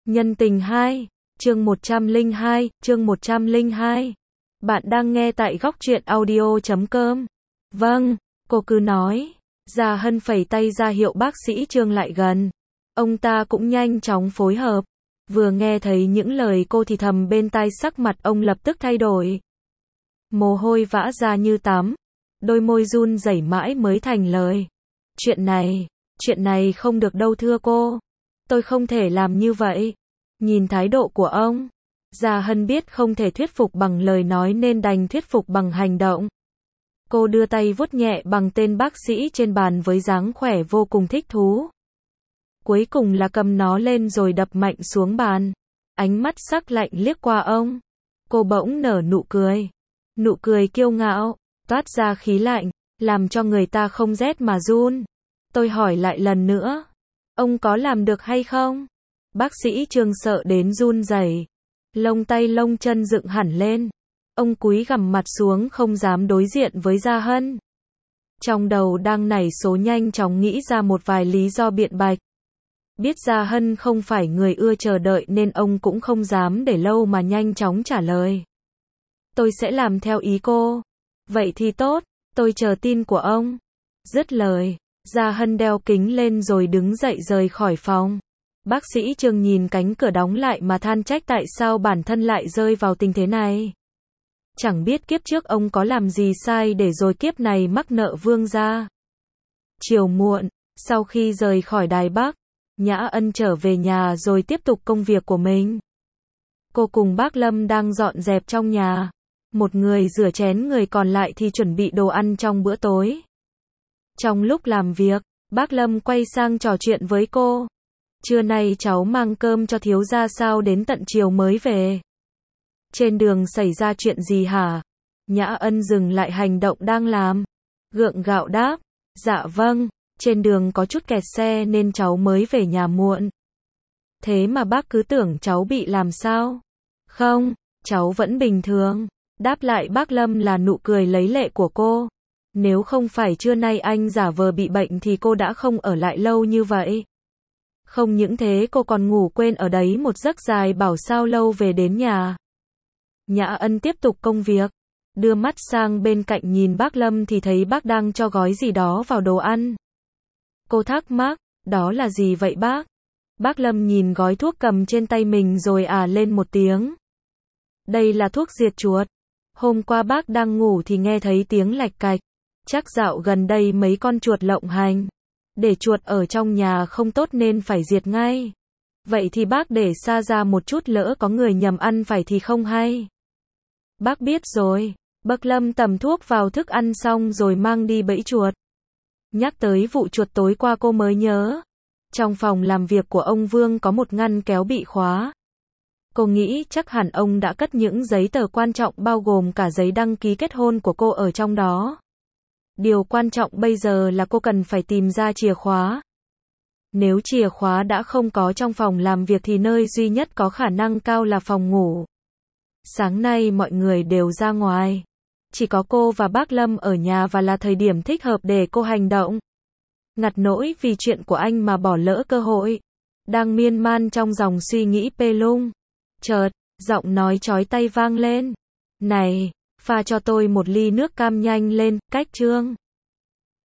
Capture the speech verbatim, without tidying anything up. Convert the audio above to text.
Nhân tình hai, chương một trăm lẻ hai, chương một trăm lẻ hai. Bạn đang nghe tại góc truyện audio chấm com. Vâng, cô cứ nói. Gia Hân phẩy tay ra hiệu bác sĩ Trương lại gần. Ông ta cũng nhanh chóng phối hợp. Vừa nghe thấy những lời cô thì thầm bên tai, sắc mặt ông lập tức thay đổi. Mồ hôi vã ra như tắm. Đôi môi run rẩy mãi mới thành lời. Chuyện này, chuyện này không được đâu thưa cô. Tôi không thể làm như vậy. Nhìn thái độ của ông, Gia Hân biết không thể thuyết phục bằng lời nói nên đành thuyết phục bằng hành động. Cô đưa tay vuốt nhẹ bằng tên bác sĩ trên bàn với dáng khỏe vô cùng thích thú. Cuối cùng là cầm nó lên rồi đập mạnh xuống bàn. Ánh mắt sắc lạnh liếc qua ông. Cô bỗng nở nụ cười. Nụ cười kiêu ngạo, toát ra khí lạnh, làm cho người ta không rét mà run. Tôi hỏi lại lần nữa, ông có làm được hay không? Bác sĩ Trương sợ đến run rẩy, lông tay lông chân dựng hẳn lên. Ông cúi gằm mặt xuống không dám đối diện với Gia Hân. Trong đầu đang nảy số nhanh chóng nghĩ ra một vài lý do biện bạch. Biết Gia Hân không phải người ưa chờ đợi nên ông cũng không dám để lâu mà nhanh chóng trả lời. Tôi sẽ làm theo ý cô. Vậy thì tốt, tôi chờ tin của ông. Dứt lời, Gia Hân đeo kính lên rồi đứng dậy rời khỏi phòng. Bác sĩ Trương nhìn cánh cửa đóng lại mà than trách tại sao bản thân lại rơi vào tình thế này. Chẳng biết kiếp trước ông có làm gì sai để rồi kiếp này mắc nợ Vương gia. Chiều muộn, sau khi rời khỏi Đài Bắc, Nhã Ân trở về nhà rồi tiếp tục công việc của mình. Cô cùng bác Lâm đang dọn dẹp trong nhà. Một người rửa chén, người còn lại thì chuẩn bị đồ ăn trong bữa tối. Trong lúc làm việc, bác Lâm quay sang trò chuyện với cô. Trưa nay cháu mang cơm cho thiếu gia sao đến tận chiều mới về? Trên đường xảy ra chuyện gì hả? Nhã Ân dừng lại hành động đang làm. Gượng gạo đáp. Dạ vâng, trên đường có chút kẹt xe nên cháu mới về nhà muộn. Thế mà bác cứ tưởng cháu bị làm sao? Không, cháu vẫn bình thường. Đáp lại bác Lâm là nụ cười lấy lệ của cô. Nếu không phải trưa nay anh giả vờ bị bệnh thì cô đã không ở lại lâu như vậy. Không những thế cô còn ngủ quên ở đấy một giấc dài bảo sao lâu về đến nhà. Nhã Ân tiếp tục công việc. Đưa mắt sang bên cạnh nhìn bác Lâm thì thấy bác đang cho gói gì đó vào đồ ăn. Cô thắc mắc, đó là gì vậy bác? Bác Lâm nhìn gói thuốc cầm trên tay mình rồi à lên một tiếng. Đây là thuốc diệt chuột. Hôm qua bác đang ngủ thì nghe thấy tiếng lạch cạch. Chắc dạo gần đây mấy con chuột lộng hành. Để chuột ở trong nhà không tốt nên phải diệt ngay. Vậy thì bác để xa ra một chút, lỡ có người nhầm ăn phải thì không hay. Bác biết rồi. Bác Lâm tầm thuốc vào thức ăn xong rồi mang đi bẫy chuột. Nhắc tới vụ chuột tối qua cô mới nhớ. Trong phòng làm việc của ông Vương có một ngăn kéo bị khóa. Cô nghĩ chắc hẳn ông đã cất những giấy tờ quan trọng bao gồm cả giấy đăng ký kết hôn của cô ở trong đó. Điều quan trọng bây giờ là cô cần phải tìm ra chìa khóa. Nếu chìa khóa đã không có trong phòng làm việc thì nơi duy nhất có khả năng cao là phòng ngủ. Sáng nay mọi người đều ra ngoài. Chỉ có cô và bác Lâm ở nhà và là thời điểm thích hợp để cô hành động. Ngặt nỗi vì chuyện của anh mà bỏ lỡ cơ hội. Đang miên man trong dòng suy nghĩ pê lung. Chợt, giọng nói chói tai vang lên. Này, pha cho tôi một ly nước cam nhanh lên, cách Trương.